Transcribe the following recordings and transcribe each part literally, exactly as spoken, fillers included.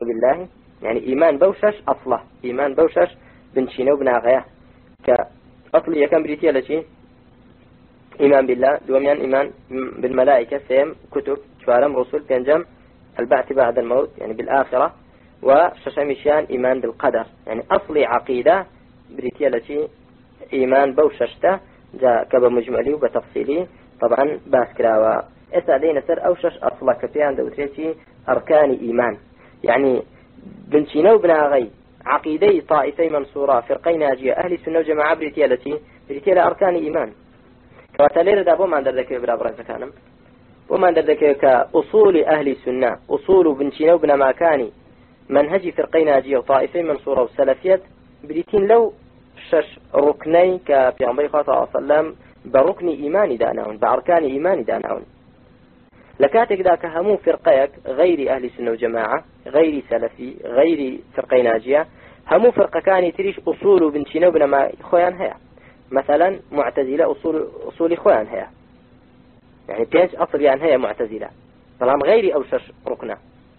بالله يعني إيمان بوشش أصله إيمان بوشش بنشينه وبناغيه كأصلي كم بريتيا لشي إيمان بالله دوميان إيمان بالملائكة سيم كتب شوارم رسل بينجم البعث بعد الموت يعني بالآخرة وششمشيان إيمان بالقدر يعني أصلي عقيدة بريتيا لشي إيمان بوششته جاء كبا مجملي وبتفصيلي طبعا باسكراوا اسألين سر أوشش أصلا كفيان دوتريتي أركان إيمان يعني بنشينو بناغي عقيدي طائفي منصورة فرقي ناجية أهل السنة وجماعة بريتيا لتي بريتيا لأركان إيمان كواتالير دابو ما ندر ذكي برابر زكانم وما ندر ذكي كأصول أهل السنة أصول بنشينو بنا مكاني منهج فرقي ناجية وطائفي منصورة وسلفية بريتين لو شش ركني كبيغمبري صلى الله عليه وسلم بركن إيماني داناون بأركان إيماني داناون لكاتك ذاك همو فرقيك غير أهل السنة وجماعة غير سلفي غير فرقي ناجية همو فرقة كان تريش أصول بنشينا وبنما خوان هيا مثلا معتزلة أصول أصول خوان هيا يعني بينش أصل يعني هيا معتزلة طالما غير أوشش ركنة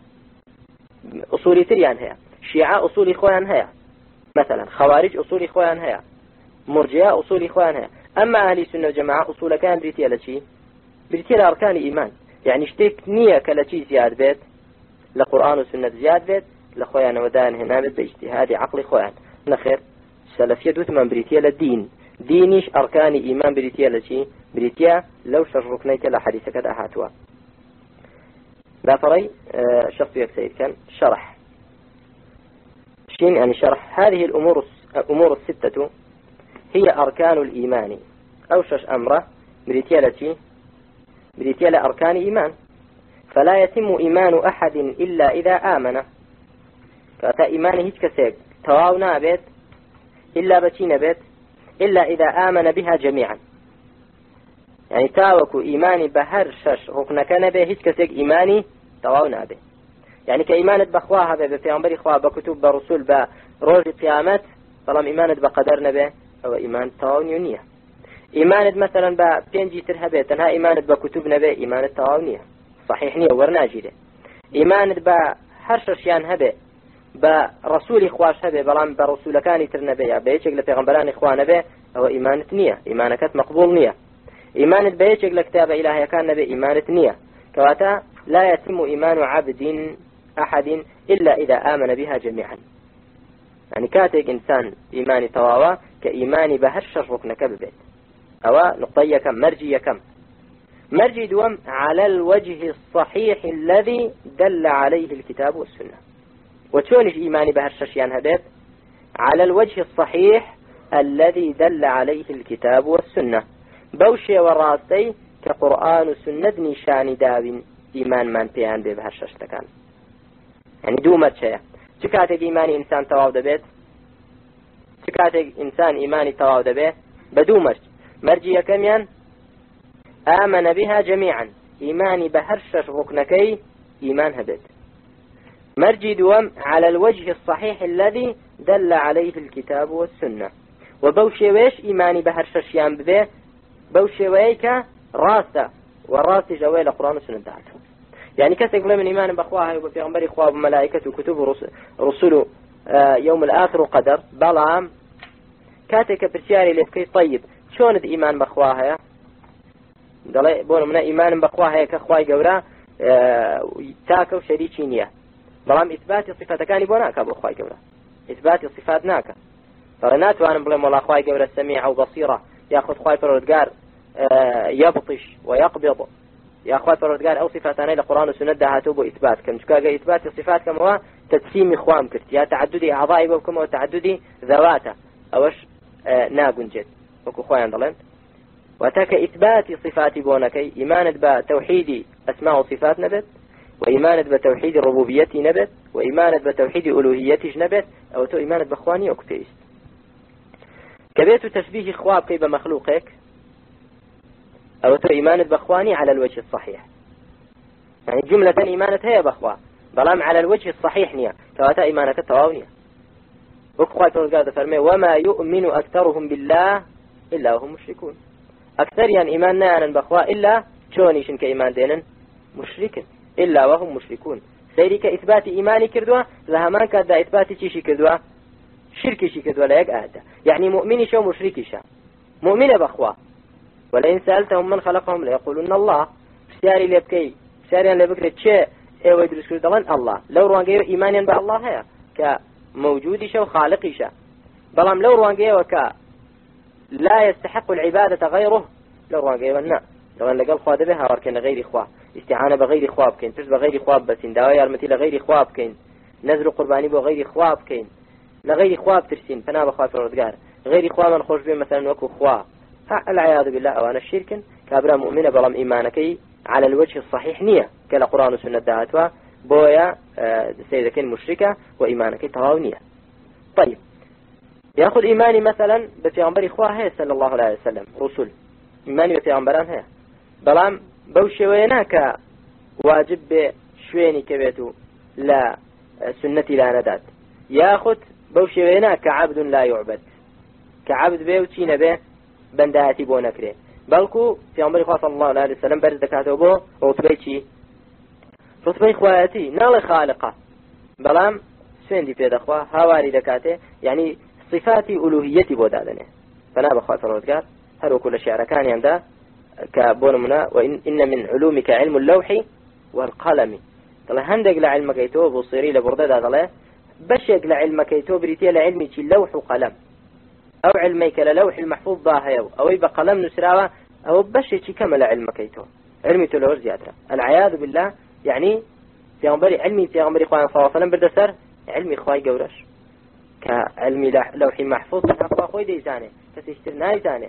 أصولي تريان هيا شيعة أصول خوان هيا مثلا خوارج أصول خوان هيا مرجئة أصول خوان هيا أما أهل السنة والجماعة أصول كان بريتيا لشي بريتيا أركان إيمان يعني اشتك نية كالشي زياد بيت لقرآن وسنة زياد بيت لخوان ودان هنا بيت باجتهاد عقل خوان نخير سلفية دوثمان بريتيا للدين دينيش أركان إيمان بريتيا لشي بريتيا لو شركنيك لحديث كذا هاتوا لا فري آه شخص يكسيد كان شرح شين يعني شرح هذه الأمور الأمور الستة هي أركان الإيمان أوشش أمره بريتيالتي بريتيال أركان إيمان فلا يتم إيمان أحد إلا إذا آمن فأتا إيمانه هيك كسيب تواونا بيت إلا بتين بيت إلا إذا آمن بها جميعا يعني تاوكو إيماني بهر شش ركنا كان به هيك كسيب إيماني تواونا به يعني كإيمانة بخواها به بفيغمبري خواه بكتب برسول بروج قيامت طالما إيمانة بقدرنا به أو إيمان تواونيونية إيمانة مثلا ببينجي ترهبه تنها إيمانة بكتبنا به إيمانة تواونية صحيح نية ورناجيده إيمانة بحرششيان هبه برسول خواش هبه بلان برسول كان ترنبه بيشك لفيغمبران إخوان به أو إيمانة نية إيمانة كت مقبول نية إيمانة بيشك لكتاب إلهي كان به إيمانة نية كواتا لا يتم إيمان عبد أحد إلا إذا آمن بها جميعا يعني كاتك إنسان إيماني تواوا كإيماني بهرش ركن كببت أو نقطية كم مرجية كم مرجي دوم على الوجه الصحيح الذي دل عليه الكتاب والسنة وتشونش إيماني بهرش ينهبت على الوجه الصحيح الذي دل عليه الكتاب والسنة بوشي وراسي كقرآن وسنة نشان داوين إيمان من بيان بهرش تكان يعني دومت شيء شكاتك إيماني إنسان تواو دبيت شكاتك إنسان إيماني تواو دبيت بدومش مرجي كميان آمن بها جميعا إيماني بهرشش ركنكي إيمان هبت مرجي دوم على الوجه الصحيح الذي دل عليه الكتاب والسنة وبوشي ويش إيماني بهرشش يان ببه بوشي ويك راسة والراس جوال القرآن والسنة دعته يعني كسك من إيمان بأخواها وفي غنبري أخواه وملائكة وكتب رسول يوم الآخر وقدر بلام كاتك برسياري لفكي طيب شون إيمان بأخواها دلي بون من إيمان بأخواها كأخواي جورا تاكو شريكي نية بلام إثبات صفات كاني بوناك أبو أخواي جورا إثبات صفات ناك فرنات وأنا بلام والله أخواي جورا السميع وبصيرة يأخذ خواي فرودقار يبطش ويقبض يا أخوات فرودقار أو صفاتان لقرآن وسنة هاتوبوا إثبات كم شكاقة إثبات الصفات كم هو تجسيم إخوام كرت يا تعددي أعضائي وكم هو تعددي ذواته أوش آه ناقن جد وكو خوان ضلين وتاك إثبات صفات بونكي إيمانة بتوحيد أسماء وصفات نبت وإيمانة بتوحيد الربوبية نبت وإيمانة بتوحيد ألوهية نبت أو تو إيمانة بأخواني وكفيست كبيت تشبيه إخواب كيف مخلوقك أو تو إيمانة بأخواني على الوجه الصحيح يعني جملة إيمانة هي بأخوة بلام على الوجه الصحيح نية كواتا إيمانة التواونية وكخوات ونقاذ فرمي وما يؤمن أكثرهم بالله إلا وهم مشركون أكثر يعني إيماننا أنا بأخوة إلا شونيشن كإيمان دينا مشركين إلا وهم مشركون سيري كإثبات إيماني كردوا لها ما كان إثبات تشي كردوا شركي شي كردوا لا يقعد يعني مؤمني شو مشركي شا مؤمنة بأخوة ولئن سألتهم من خلقهم ليقولون الله سياري لبكي سياري لبكرة شيء ايوه يدرس كردوان الله لو روانقيو إيمانيا بالله هيا كموجود شا وخالقي شا بلام لو روانقيو وكا لا يستحق العبادة غيره لو روانقيو النا لو أن لقل خواد بها وركن غير إخوة استعانة بغير خواب كين ترس بغير خواب بسين دوايا المتي لغير خواب كين نزل قرباني بغير خواب كين لغير خواب ترسين فنا بخواب الردقار غير خواب من خوش بين مثلا وكو خواب العياذ بالله أو أنا الشرك كابرا مؤمنة بلام إيمانكي على الوجه الصحيح نية كلا قرآن وسنة دعاتوا بويا سيدة كين مشركة وإيمانكي تراونية. طيب يأخذ إيماني مثلا بفيغمبر إخوة هي صلى الله عليه وسلم رسول إيماني بفيغمبران هي بلام بوشويناك واجب بشويني كبيتو لا سنتي لا نداد يأخذ بوشويناك عبد لا يعبد كعبد بيه وشين به بنداتي بو نكري بلكو في عمر إخوة صلى الله عليه وسلم برز دكاته بو رتبه چي رتبه إخواتي نال خالقه بلام سويندي بيد أخوة هاواري دكاته يعني صفاتي ألوهيتي بو دادنه فنا بخوة فرودكار هل وكل الشعر كان يندا كبونمنا وإن إن من علومك علم اللوح والقلم طلع هندق لعلمك يتو بصيري لبرده دادله بشيك لعلمك يتو بريتي لعلمي چي لوح وقلم أو علميك للوح المحفوظ ضاهيو أو يبقى قلم نسراوة أو بشيك كمل علمك يتو علمي تلور زيادة العياذ بالله يعني في غنبري علمي في غنبري إخوان صلى الله عليه وسلم بردسر علمي إخواي قورش كعلمي لوح محفوظ أخوة أخوي ديزاني كسيشتر نايزاني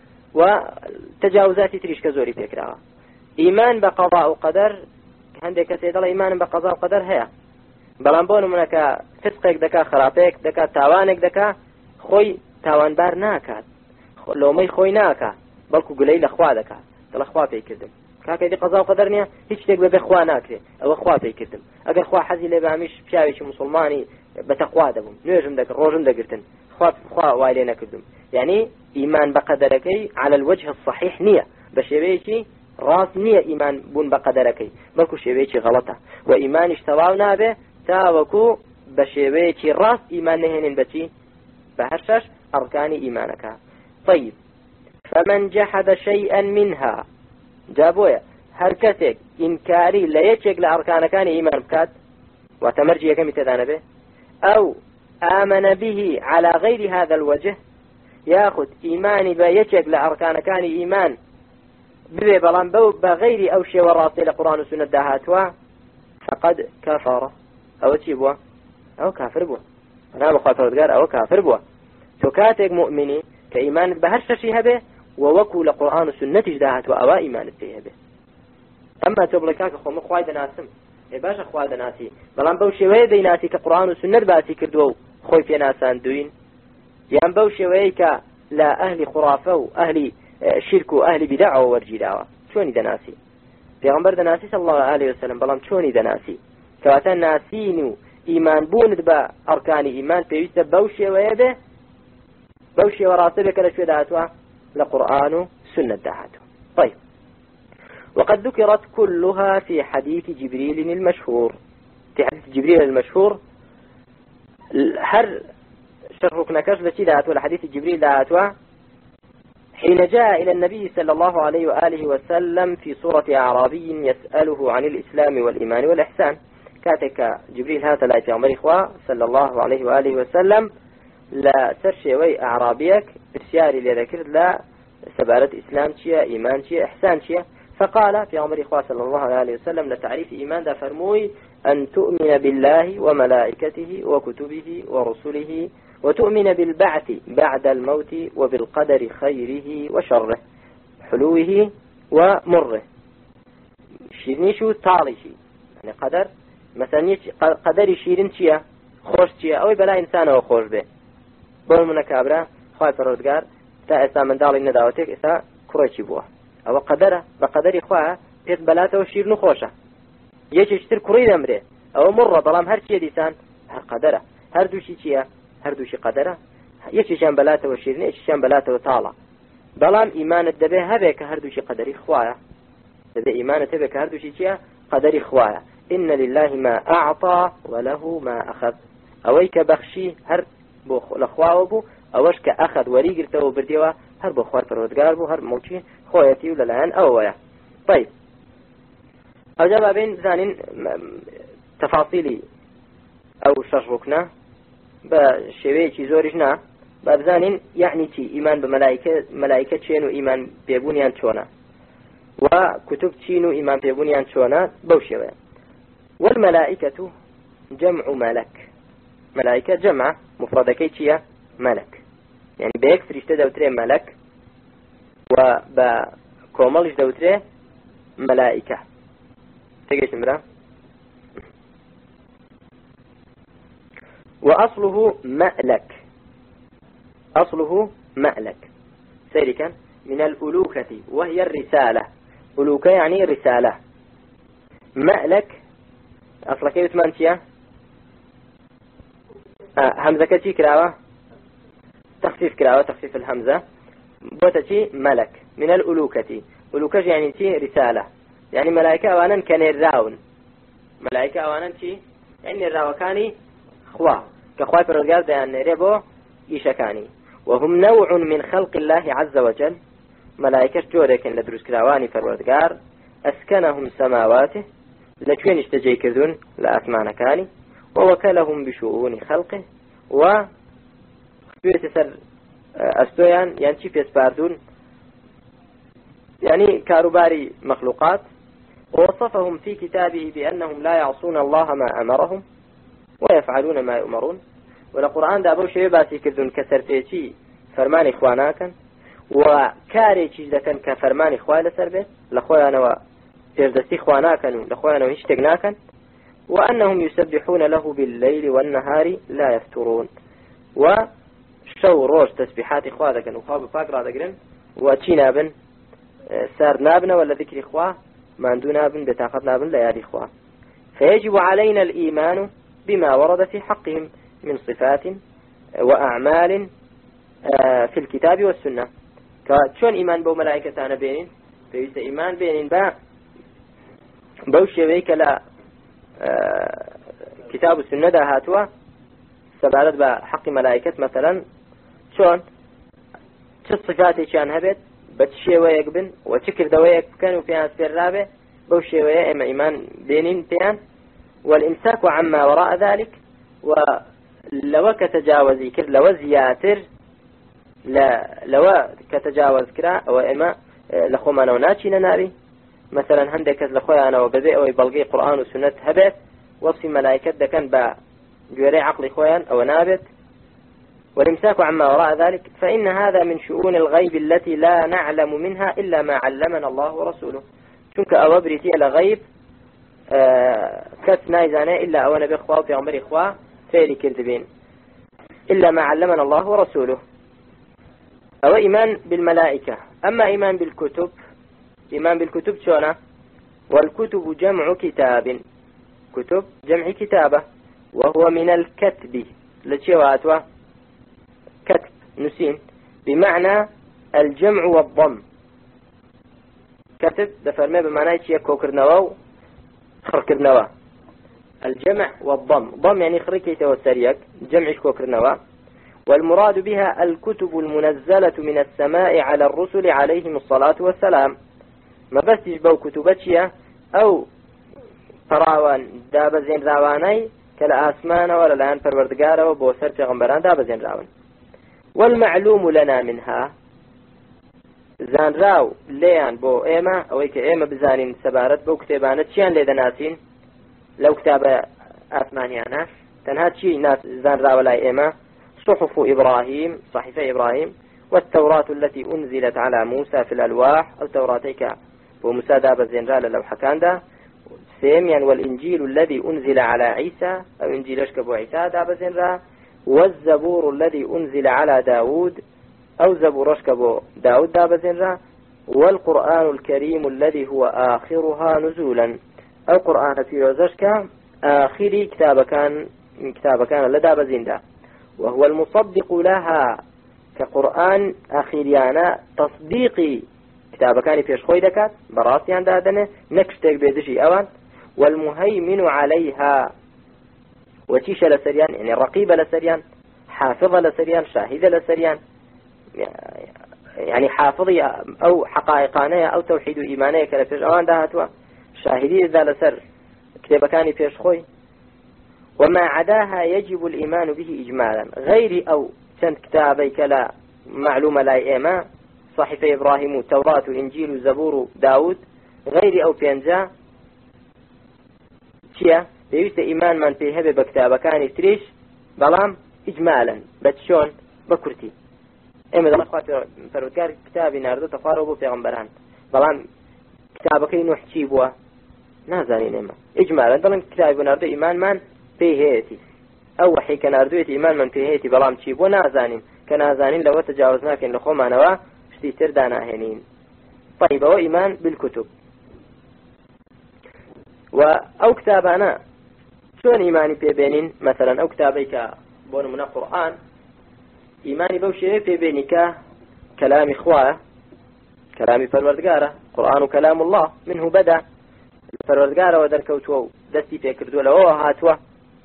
وتجاوزاتي تريش كزوري بيكراها إيمان بقضاء وقدر عندك سيد إيمان بقضاء وقدر هي بلانبون منك فسقك دكا خرابيك دكا تاوانك دكا خوي تاوان بار ناكات لو مي خوي ناكا بلكو قليل أخوا دكا تل أخوا بيكردم كاكا دي قضاء وقدرنيا هيش تقبل بأخوا ناكري أو أخوا بيكردم أقل أخوا حزي لي بعمش بشاويش مسلماني بتقوى دبم نيجم دك روجم دقرتن أخوا أخوا وايلينا كردم يعني إيمان بقدركي على الوجه الصحيح نية بشبيشي راس نية إيمان بون بقدركي بلكو شبيشي غلطة وإيمان اشتواونا به تاوكو بشبيشي راس إيمان نهين بشي بهرشش أركان إيمانك. طيب فمن جحد شيئا منها جابويا هركتك إنكاري لا يتشك لأركان كان إيمان بكات وتمرجي كم تدان به أو آمن به على غير هذا الوجه ياخذ إيماني بيتشك لأركان كان إيمان ببي بلان بو بغير أو شيء وراسي لقرآن وسنة داهاتوا فقد كفر أو تيبوا أو كافر بوا أنا بخاطر تقار أو كافر بوا تكاتك مؤمني كإيمان بهرش شيء به ووكو لقرآن وسنة داهاتوا أو إيمان فيها به أما تبلكاك خو مخوايد ناسم إيه باشا خوايد ناسي بلان بو شوية دي ناسي كقرآن وسنة باسي كردو خوي في ناسان دوين يعني بو شوية لا أهل خرافة وأهل شرك وأهل بدع وورجي دعوة شوني دناسي پیغمبر دناسي صلى الله عليه وسلم بلام شوني دناسي كواتا ناسين إيمان بوند با أركان إيمان بيوست بوشي ويبه بوشي وراسبه كالشوي دعاتوا لقرآن سنة دعاتوا. طيب وقد ذكرت كلها في حديث جبريل المشهور في حديث جبريل المشهور هر شرحك نكش بشي دعاتوا لحديث جبريل دعاتوا حين جاء إلى النبي صلى الله عليه وآله وسلم في صورة أعرابي يسأله عن الإسلام والإيمان والإحسان كاتك جبريل هذا لا يتعمر إخوة صلى الله عليه وآله وسلم لا سرشي أعرابيك برسياري لذكر لا سبارة إسلام شيء إيمان شيء إحسان شيء فقال في عمر إخوة صلى الله عليه وسلم لتعريف إيمان دا فرموي أن تؤمن بالله وملائكته وكتبه ورسله وتؤمن بالبعث بعد الموت وبالقدر خيره وشره حلوه ومره شيرنيشو طالشي يعني قدر مثلا قدر شيرين شيا خوش شيا أو بلا إنسان أو خوش به بول من كابرا خواهي فرودگار تا إسا من دالي نداوتك إسا كروشي بوه أو قدره بقدر خواهي بيت بلاته وشيرنو خوشه يشتر كروي دمره أو مرة ظلام هر شيء ديسان هر قدره هر دوشي شيا هر دوشي قدره يشيشان بلاته وشيرين يشيشان بلاته وطالع ظلام إيمان الدبه هبك هر دوشي قدري خواهي دبه إيمان تبك هر دوشي شيا قدري خواهي إن لله ما أعطى وله ما أخذ أويك بخشي هر لخواه بو أوش كأخذ وريقرته وبرديوه هر بخوار فرودقار بو هر موشي خويتي ولا لهان أوه. طيب أجاب بين زانين تفاصيلي أو شرحكنا بشوية زورجنا بابزانين يعني تي إيمان بملائكة ملائكة تشينو إيمان بيبونيان تشونا وكتب تشينو إيمان بيبونيان تشونا بوشيوه. والملائكة جمع ملك ملائكة جمع مفردكي تشيا ملك يعني بيكسر يشتدى وتري ملك وبكومل يشتدى وتري ملائكة تقيش مرا. وأصله مألك أصله مألك سيري كان من الألوكة وهي الرسالة ألوكة يعني رسالة مألك أصلا كيف تمانتيا آه همزة كتي كراوة تخفيف كراوة تخفيف الهمزة بوتتي ملك من الألوكة ألوكة يعني تي رسالة يعني ملائكة أوانا كان الراون ملائكة أوانا تي يعني الراوكاني خوا كخواي فرقال ديان ريبو إيشكاني وهم نوع من خلق الله عز وجل ملائكة جوريك لدروس كراواني فرودقار أسكنهم سماواته لكوين اشتجي كذون لأثمان كاني ووكلهم بشؤون خلقه و يتسر أستويان يعني شي يسباردون يعني كاروباري مخلوقات ووصفهم في كتابه بأنهم لا يعصون الله ما أمرهم ويفعلون ما يؤمرون. والقرآن دا أبو شيء باسي كذون كسرتيشي فرمان إخواناكا وكاري تجدكا كفرمان إخوان لسربه لأخوانا وتجدسي إخواناكا لأخوانا وهشتقناكا وأنهم يسبحون له بالليل والنهار لا يفترون وشو روش تسبيحات إخواناكا وخاب فاقرا دقرن واتشي نابن سار نابنا ولا ذكر إخواه ما عندو نابن بتاقت نابن ليالي إخواه. فيجب علينا الإيمان بما ورد في حقهم من صفات وأعمال في الكتاب والسنة. كشون إيمان بو ملائكة أنا بينين فيست إيمان بينين با بوشي بيك لا كتاب السنة دا هاتوا سبالت بحق ملائكة مثلا شون شو صفاتي كان هبت بتشي ويك بن وتكر دويك كانوا فيها سرابة بوشي ويا إما إيمان بينين فيها. والإمساك عما وراء ذلك ولو كتجاوز كر لو زياتر لا لو كتجاوز كرا أو إما لخوما نوناتشي ناري مثلا هندك لخويا أنا وبذئ أو يبلغي قرآن وسنة هبت وصف ملائكة ده كان بجوري عقل خويا أو نابت. والإمساك عما وراء ذلك فإن هذا من شؤون الغيب التي لا نعلم منها إلا ما علمنا الله ورسوله. شنك أوبرتي على غيب آه كت نايزانه إلا أولا بإخوة وبيغمر إخوة فيلي كذبين إلا ما علمنا الله ورسوله. أو إيمان بالملائكة. أما إيمان بالكتب إيمان بالكتب شونا والكتب جمع كتاب كتب جمع كتابة وهو من الكتب لتشواتوا كتب نسين بمعنى الجمع والضم كتب دفرمي بمعنى يتشي كوكرنواو خركرنوا الجمع والضم ضم يعني خركي توسريك جمع كوكرنوا. والمراد بها الكتب المنزلة من السماء على الرسل عليهم الصلاة والسلام ما بس يجبوا كتبتشيا أو تراوان داب زين راواني كلا آسمان ولا لان فروردقارة وبوسر پیغمبران داب زين راوان. والمعلوم لنا منها زان راو ليان بو ايما او ايك ايما بزانين سبارت بو كتابانت شيان ليدا ناسين لو كتاب آسمانيانا تنهات شي ناس زان راو لاي ايما صحف إبراهيم صحيفة إبراهيم والتوراة التي أنزلت على موسى في الألواح التوراتيك وموسى داب زين رال لو حكان ده سيميا والإنجيل الذي أنزل على عيسى أو إنجيل أشكبو عيسى داب زين رال والزبور الذي أنزل على داود أو زبور أشكبو داود داب زين رال والقرآن الكريم الذي هو آخرها نزولا أو قرآن في روزشك آخر كتاب كان كتاب كان لداب زين ده وهو المصدق لها كقرآن أخيريانا تصديقي كتاب كان فيش خوي دكات براسيان دادنه نكشتك بيدشي أوان والمهيمن عليها وتيش لسريان يعني الرقيب لسريان، حافظ لسريان، شاهد لسريان، يعني حافظي أو حقائقانية أو توحيد إيمانية كالفيش أوان دهاتوا شاهدي إذا لسر كتاب كاني فيش خوي. وما عداها يجب الإيمان به إجمالا غير أو سنت كتابيك لا معلومة لا إيمان صحيفة إبراهيم توراة إنجيل زبور داود غير أو بينجا شيا بيوست إيمان من فيه هبه بكتابة كاني تريش بلام إجمالا بتشون بكرتي إما دلما خاطر فرودكار كتابي ناردو تفارقوا في غنبران بلام كتابك نوح تشيبوا نازانين إما إجمالا دلما كتابي ناردو إيمان من فيه هيتي أو حي كناردو إيمان من فيه هيتي بلام تشيبوا نازانين كنازانين لو تجاوزناك إن خو معنوا شتي تردانا هنين. طيب هو إيمان بالكتب وأو كتابنا شون إيماني بيبينين مثلا أو كتابيك بون من القرآن إيماني بوشي بيبينك كلام إخوة كلام فالوردقارة قرآن كلام الله منه بدأ فالوردقارة ودركوتو دستي فيكر دولة وهاتوا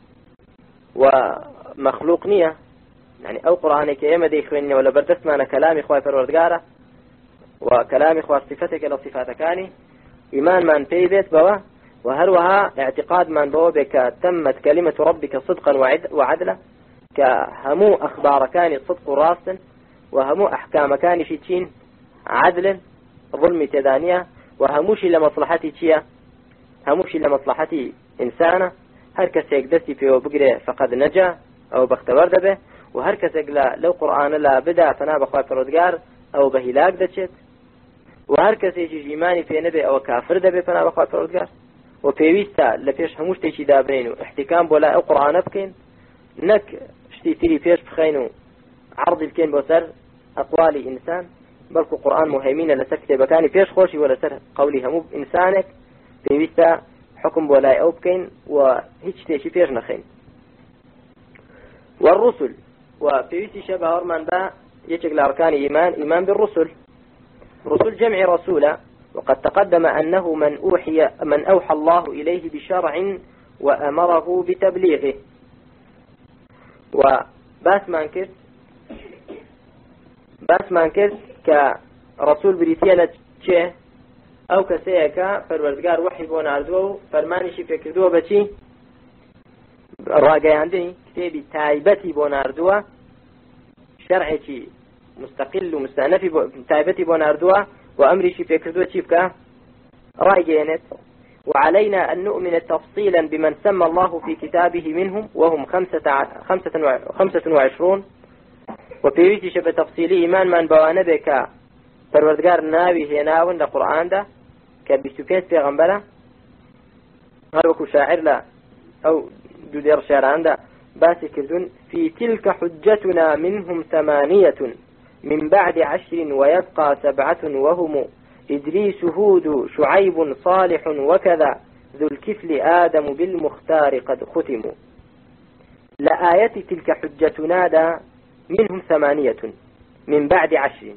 ومخلوق نية يعني أو قرآنك يما ديخويني ولا بردست معنا كلام إخوة فالوردقارة وكلام إخوة صفتك إلى صفاتكاني إيمان من بيبت بوا وهروها اعتقاد من بوا بك تمت كلمة ربك صدقا وعدلا كهمو أخبار كان صدق راسا وهمو أحكام كان شتين عدل ظلم تدانية وهموش لمصلحتي تشيا هموش لمصلحتي إنسانة هركس يقدسي فيه بقرة فقد نجا أو باختبار دبه وهركس يقلا لو قرآن لا بدأ فنا بخواه فرودقار أو بهلاك دشت وهركس يجي إيماني في نبي أو كافر دبه فنا بخواه فرودقار وبيويستا لفيش هموش تيجي دابرين واحتكام بولا أو قرآن بكين نك شتي تري فيش بخينو عرض الكين بوسر أقوالي إنسان بلكو قرآن مهيمين لسكتة بكاني فيش خوشي ولا سر قولي همو إنسانك بيويستا حكم بولا أو بكين وهيش تيجي فيش نخين. والرسل وبيويسي شبه هرمان با يشكل أركان إيمان إيمان بالرسل. رسل جمع رسولا وقد تقدم أنه من أوحي من أوحى الله إليه بشرع وأمره بتبليغه. وباس مانكس باس مانكس كرسول بريتيانا تشه أو كسيكا فالوردقار وحي بون عردوه فرمانشي فكردوه بچي راقي عندني كتابي تايبتي بون عردوه شرعي مستقل ومستأنفي تايبتي بون عردوه وأمري شي فكردوه تشيبكا راقينت. وعلينا أن نؤمن تفصيلا بمن سمى الله في كتابه منهم وهم خمسة, خمسة, خمسة وعشرون وبيوتي شبه تفصيلي إيمان من بوانبك فالوردقار ناوي هناون لقرآن ده كبستوكيت في غنبلة هلوكو شاعر لا أو دودير شعران ده باسي كردون في تلك حجتنا منهم ثمانية من بعد عشر ويبقى سبعة وهم إدريس هود شعيب صالح وكذا ذو الكفل آدم بالمختار قد ختموا. لآية تلك حجتنا دا منهم ثمانية من بعد عشر.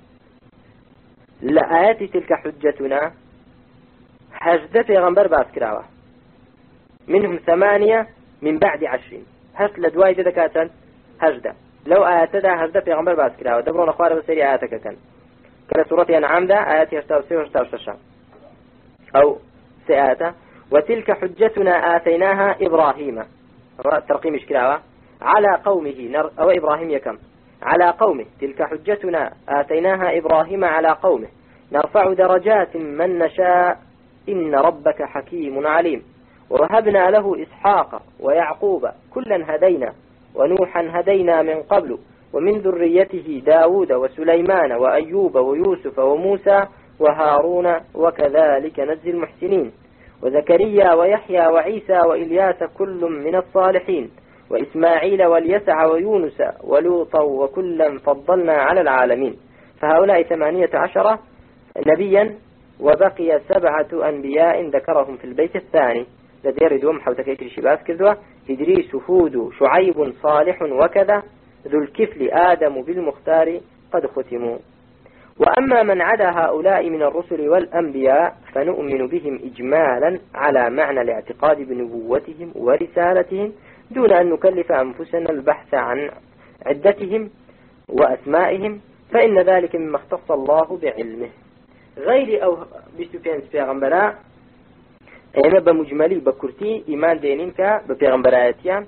لآية تلك حجتنا حجدة في غنبر باسكراوة منهم ثمانية من بعد عشر هس لدواي تدكاتا هجدة لو آيات دا هجدة في غنبر باسكراوة دبرون أخوار بسري آياتك كان كلا سورة أنعام ده آيات يشتاو سيو يشتاو ششا أو سيئاتا. وتلك حجتنا آتيناها إبراهيم ترقيم إشكراوة على قومه نر... أو إبراهيم يكم على قومه تلك حجتنا آتيناها إبراهيم على قومه نرفع درجات من نشاء إن ربك حكيم عليم. ووهبنا له إسحاق ويعقوب كلا هدينا ونوحا هدينا من قبل ومن ذريته داود وسليمان وأيوب ويوسف وموسى وهارون وكذلك نجزي المحسنين. وزكريا ويحيى وعيسى وإلياس كل من الصالحين وإسماعيل واليسع ويونس ولوطا وكلا فضلنا على العالمين. فهؤلاء ثمانية عشر نبيا وبقي سبعة أنبياء ذكرهم في البيت الثاني الذي يردهم حول تكيكل شباس كذوة إدريس هود شعيب صالح وكذا ذو الكفل آدم بالمختار قد ختموا. وأما من عدا هؤلاء من الرسل والأنبياء فنؤمن بهم إجمالا على معنى الاعتقاد بنبوتهم ورسالتهم دون أن نكلف أنفسنا البحث عن عدتهم وأسمائهم، فإن ذلك مما اختص الله بعلمه. غير أو بسفين بيغمبراء أنا بمجملي بكرتي إيمان دينين كا ببيغمبراتيان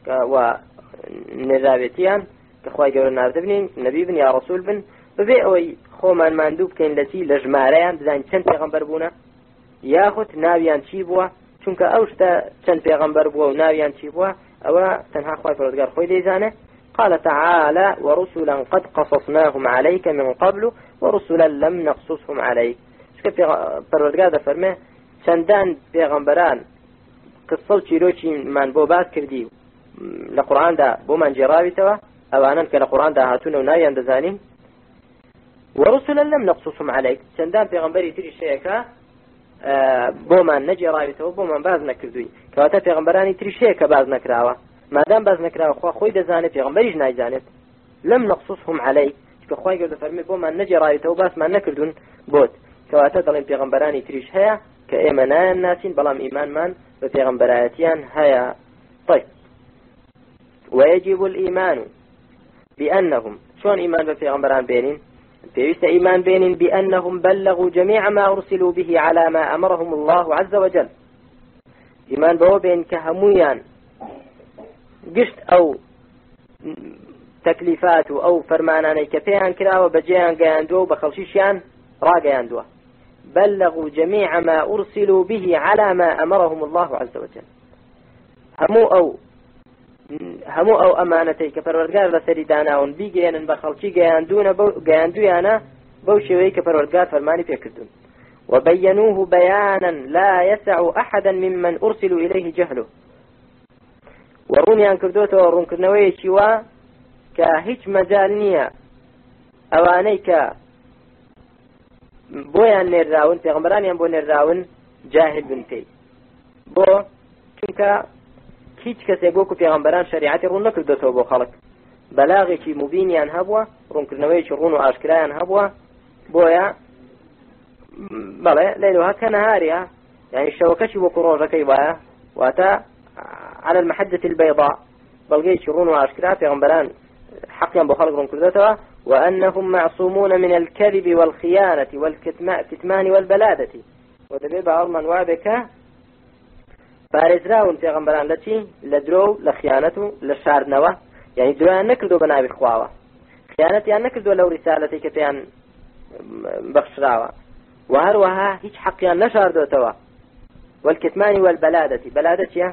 ونذابتيان كخواي قول الناس بنين نبي بن يا رسول بن ببي أوي خومان ماندوب كين لتي لجماريان بزين چند بيغمبر بونا ياخد ناويان چيبوا چونك أوشتا چند بيغمبر بوا وناويان چيبوا أو تنها خواي فرودقار خوي ديزانه. قال تعالى ورسلا قد قصصناهم عليك من قبل ورسلا لم نقصصهم عليك. شكا فرودقار ده فرمه چندان بيغمبران قصة چيروشي من بوبات كردي لقرآن ده بو من جراوي توا أوانا كالقرآن ده هاتون ونايان دزانين ورسلا لم نقصصهم عليك. چندان بيغمبري تري شيكا بو من نجراوي توا بو من باز نكردوي كواتا بيغمبراني تري شيكا باز نكراوا مادام باز نكراوا خوا خوي دزاني بيغمبريش نايزانت لم نقصصهم عليك شكا خواي قد فرمي بو من نجراوي توا باز ما نكردون بوت كواتا دلين بيغمبراني تريش هيا كإيمانان الناسين بلام إيمان من ببيغمبراتيان هيا. طيب ويجب الإيمان بأنهم شون إيمان ببيغمبران بينين بيست إيمان بينين بأنهم بلغوا جميع ما أرسلوا به على ما أمرهم الله عز وجل. إيمان بو بين كهمويان قشت أو تكليفات أو فرماناني كبيان كلا وبجيان قياندو بخلشيشيان راقياندو بلغوا جميع ما أرسلوا به على ما أمرهم الله عز وجل. همو أو همو أو أمانتي كفرورجار لسري داناون بيجيان بخلشي جاندون بو جاندويانا بوشوي كفرورجار فرماني فيكردون وبينوه بيانا لا يسع أحدا ممن أرسلوا إليه جهله. وروني أن كردوته ورون كرنوي شوا كهيج مجالنية أوانيك بۆیان نێراون پێغەمبەرانیان بۆ نێراون جاهل بنکەی بۆ چونکە هیچ کەسێک وەکو پێغەمبەران شریعەتی ڕوون نەکردوێتەوە بۆ خەڵک بەلاغێکی مبینیان هەبووە ڕوونکردنەوەیکی ڕوون و ئاشکرایان هەبووە بۆیە بەڵێ لەیلوها کە نەهاریە یعنی شەوەکەشی وەکو ڕۆژەکەی وایە واتە على المحجة البيضاء بەڵگەیەکی ڕوون و ئاشکرا پێغەمبەران حقيا بخلق رنكردتها وأنهم معصومون من الكذب والخيانة والكتمان والبلادة ودبيب عرمان وابك فارزراون في غنبران لتي لدرو لخيانته لشارنوه يعني دروان نكردو بنابي خواوه خيانتي أن نكردو لو رسالتي كتيان بخشراوه وهروها هيج حقيا نشاردوتوا والكتمان والبلادة بلادة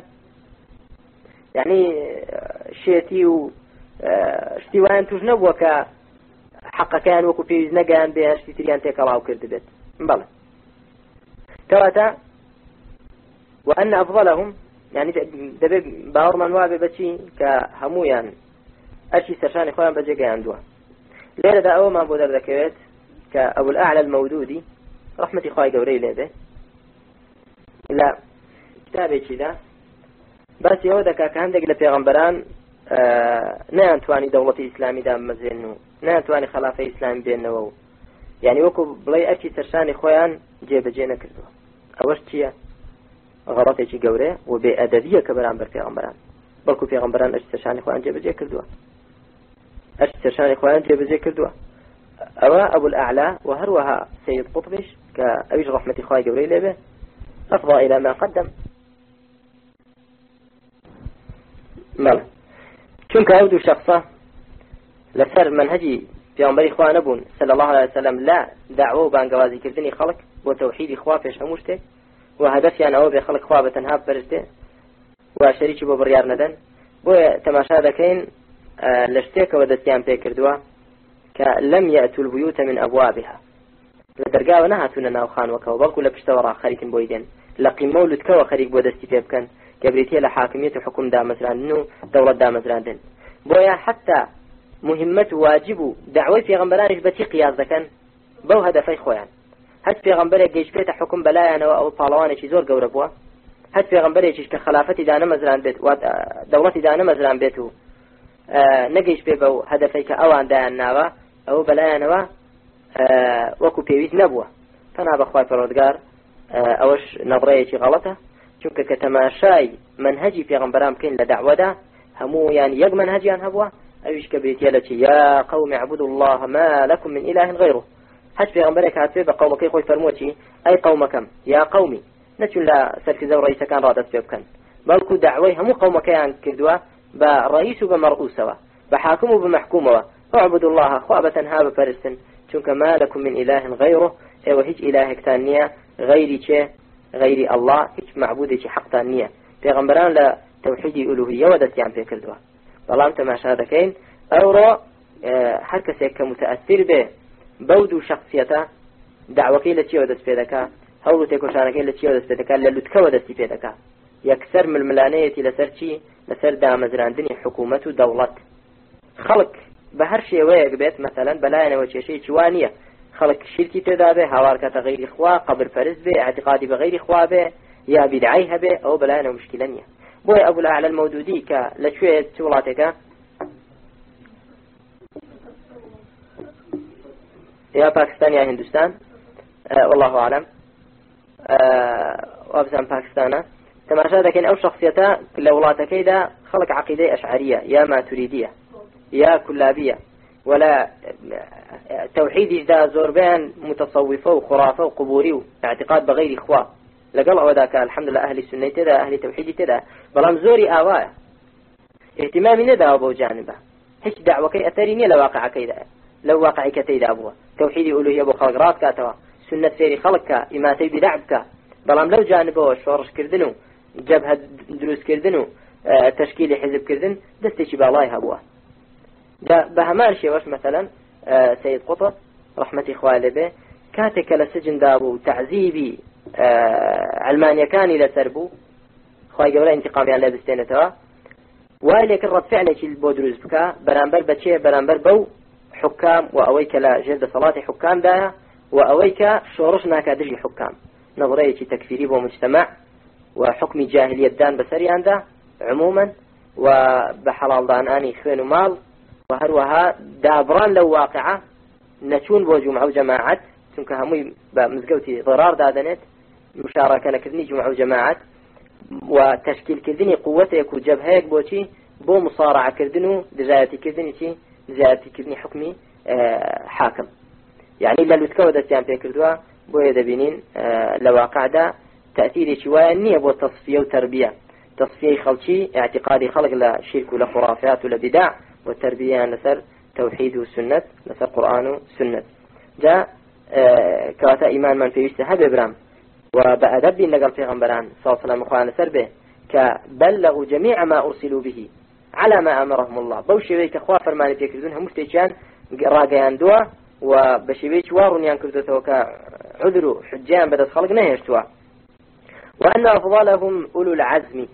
يعني شيتي و شتیوان توش نبووە کە حەقەکەیان وەکو پێویست نەگەیان بێ شتی تریان تێکەڵاو کرد بێت بەڵێ کەواتە وأن أفضلهم يعني دەبێت باوەڕمان وابێ بەچی کە هەموویان ئەرشی سەرشانی خۆیان بەجێگەیاندووە. لێرەدا ئەوەمان بۆ دەردەکەوێت کە ئەبو الأعلى المەودودی ڕەحمەتی خوای گەورەی لێبێ لە کتابێکیدا باسی ئەوە دەکا کە هەندێک لە پێغەمبەران نەیانتوانی دەوڵەتی ئیسلامی دامەزێن و نەیانتوانی خەلافەی ئیسلامی بێنەوە و یعنی وەکو بڵێ ئەرکی سەرشانی خۆیان جێبەجێ نەکردووە. ئەوەش چییە؟ غەڵەتێکی گەورەیە و بێئەدەبیە کە بەرامبەر پێغەمبەران بەڵکو پێغەمبەران ئەرکی سەرشانی خۆیان جێبەجێ کردووە ئەرکی سەرشانی خۆیان جێبەجێ کردووە. ئەوە ئەبو الأعلى و هەروەها سەید قوطبیش کە ئەویش ڕەحمەتی خوای گەورەی لێبێ أفضى إلى ما قدم. مالا چونکە ئەو دوو شخصە لەسەر منهەجی پێغەمبەری خوا نەبوون صلی الله عليه وسلم لا دعوە و بانگەوازیکردنی خەڵک بۆ تەوحیدی خوا پێش هەموو شتێک و هەدەفیان ئەوە بێ خەڵک خوا بەتەنها بپەرستێ و شەریکی بۆ بڕیار نەدەن. بۆیە تەماشا دەکەین لە شتێکەوە دەستیان پێ کردووە کە لەم یەئتوا البیوت من ئەبوابها لە دەرگاوە نەهاتوونە ناو خانوەکەوە بەڵکو لە پشتەوەڕا خەریکن بۆی دێن لە قیمە و لوتکەوە خەریک بۆ دەستی پێ بکەن کە بریتیە لە حاکمیت و حکوم دامەزراندن و دەوڵەت دامەزراندن. بۆیە حتا مهمەت و واجب و دعوەی پێغەمبەرانیش بەچی قیاس دەکەن بەو هەدەفەی خۆیان. هەست پێغەمبەرێک گەیشت بێتە حکم بەلایەنەوە ئەو پاڵەوانێکی زۆر گەورە بووە هەست پێغەمبەرێکیش کە خلافەتی دانەمەزران بێت و دەوڵەتی دانەمەزران بێت و نەگەیشت بێ بەو هەدەفەی کە ئەوان دایان ناوە ئەو بەلایەنەوە آه وكو بيويز نبوة فأنا بخواي فرودقار آه أوش نظرية غلطة چونك كتماشاي منهجي في غنبرام كين لدعوة دا همو يعني يق منهجي عن هبوة أيش كبريتي لتي يا قوم اعبدوا الله ما لكم من إله غيره حج في غنبرك هاتفي بقومك يخوي فرموتي أي قومكم يا قومي نتشون لا سركزة ورئيس كان رادت فيبكن بلكو دعوي همو قومك يعني كردوا برئيس بمرؤوسوا بحاكم بمحكوموا اعبدوا الله خوابة هاب فرسن چونك ما لكم من إله غيره ايوه هيج إله كتانية غيري چه غيري الله هيج معبودي چه حق تانية پیغمبران لا توحيد ألوهية ودستيان في كردوا بلام تماشا دكين أورو هر كسيك متأثر به بودو شخصيته دعوكي لتي ودست بيدكا هولو تيكوشانكي لتي ودست بيدكا للتكا ودست بيدكا يكسر من الملانية لسر چي لسر دامزراندني حكومة دولة خلق بهر شيء ويق بيت مثلا بلاينا وشي شيء شوانية خلق شركي تدابه هواركة غير إخوة قبر فرز به اعتقادي بغير إخوة به يا بدعيها به أو بلاينا مشكلة نية بوي أبو الأعلى المودودي كالشوية تولاتك يا باكستان يا هندوستان أه والله أعلم أه وابزان باكستان تماشا لكن أو شخصيتا لولاتك إذا خلق عقيدة أشعرية يا ما تريدية يا كلابية ولا توحيد إذا زوربان متصوفة وخرافة وقبوري واعتقاد بغير إخوة لقل أوداك الحمد لله أهل السنة تدا أهل التوحيد تدا بلام زوري آواء اهتمامي ندا أبو جانبه هيش دعوة كي أثريني لواقع كيدا لو واقع كتيدا أبوه توحيد ألوهية أبو خلق رات كاتوا سنة سيري خلقك إماتي بدعبك بلام لو جانبه شورش كردنو جبهة دروس كردنو اه تشكيل حزب كردن دستيش بالاي هبوه بهمان شيء وش مثلا اه سيد قطب رحمة إخوالي به كاتك لسجن دابو تعذيبي اه علمانيا كان إلى سربو خواهي قبل انتقامي عن لابستينتوا وإليك الرد فعلك البودروز بكا برانبر بچه برانبر بو حكام وأويك لا جلد صلاة حكام داها وأويك شورش ناكادجي حكام نظرية تكفيري ومجتمع وحكم جاهلية دان بسري عنده عموما وبحلال دان آني خوين ومال وهروها دابران لو واقعة نشون بو جمعة وجماعات چونك هموي بمزقوتي ضرار دادنت مشاركة لكذني جمعة وجماعات وتشكيل كردني قوته يكو جبهيك بوشي بو مصارعة كردنو دجايتي كردني شي دجايتي كردني حكمي آه حاكم يعني إلا لو تكوى دستيان في كردوا بو يدبينين آه لواقع دا تأثيري شوية نية بو تصفية وتربية تصفية خلشي اعتقادي خلق لا شرك ولا خرافات ولا بدع والتربية لسر توحيد وسنة لسر قرآن وسنة جاء آه كواتا إيمان من في يجتهد إبرام وبأدب نقل في غنبران صلى الله عليه وسلم أخوانا سربه كبلغوا جميع ما أرسلوا به على ما أمرهم الله بوشيويك أخوة فرماني تيكردونها مفتيشان راقيان دوا وبشيويك وارون ينكردوه كعذروا حجان بدأت خلق نهيشتوا وأن أفضلهم أولو العزم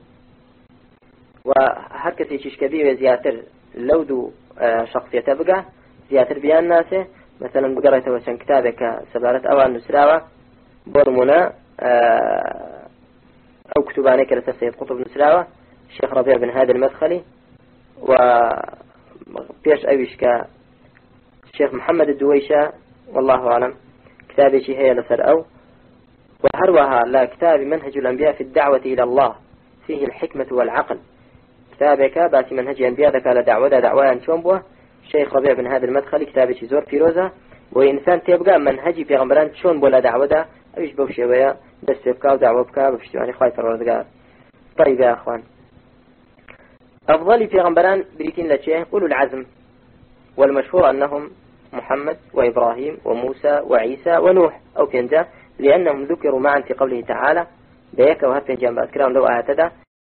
وهركة يشيش كبير زياتر لودو شخصية بقى زياتر بيان ناسه مثلا بقرأت وشان كتابك سبارة أوان نسراوة برمنا أو كتبانك لسر سيد قطب نسراوة الشيخ ربيع بن هادي المدخلي وبيش أيوش الشيخ محمد الدويشة والله أعلم كتابي شي هي لسر أو وهروها لا كتاب منهج الأنبياء في الدعوة إلى الله فيه الحكمة والعقل كتابك باسي منهج الأنبياء ذكا لدعوة دعوة شومبوه الشيخ ربيع بن هادي المدخلي كتابي شي زور فيروزة وإنسان تبقى منهجي في غمران شون بولا دعوة دا أيش بوشيوية دست بكا ودعوة بكا بفشتواني خواهي فرورزقار طيب يا أخوان أفضل في غمران بريتين لتشه أولو العزم والمشهور أنهم محمد وإبراهيم وموسى وعيسى ونوح أو كنجا لأنهم ذكروا معا في قوله تعالى بيك وهفن جنب أذكرهم لو أهتدى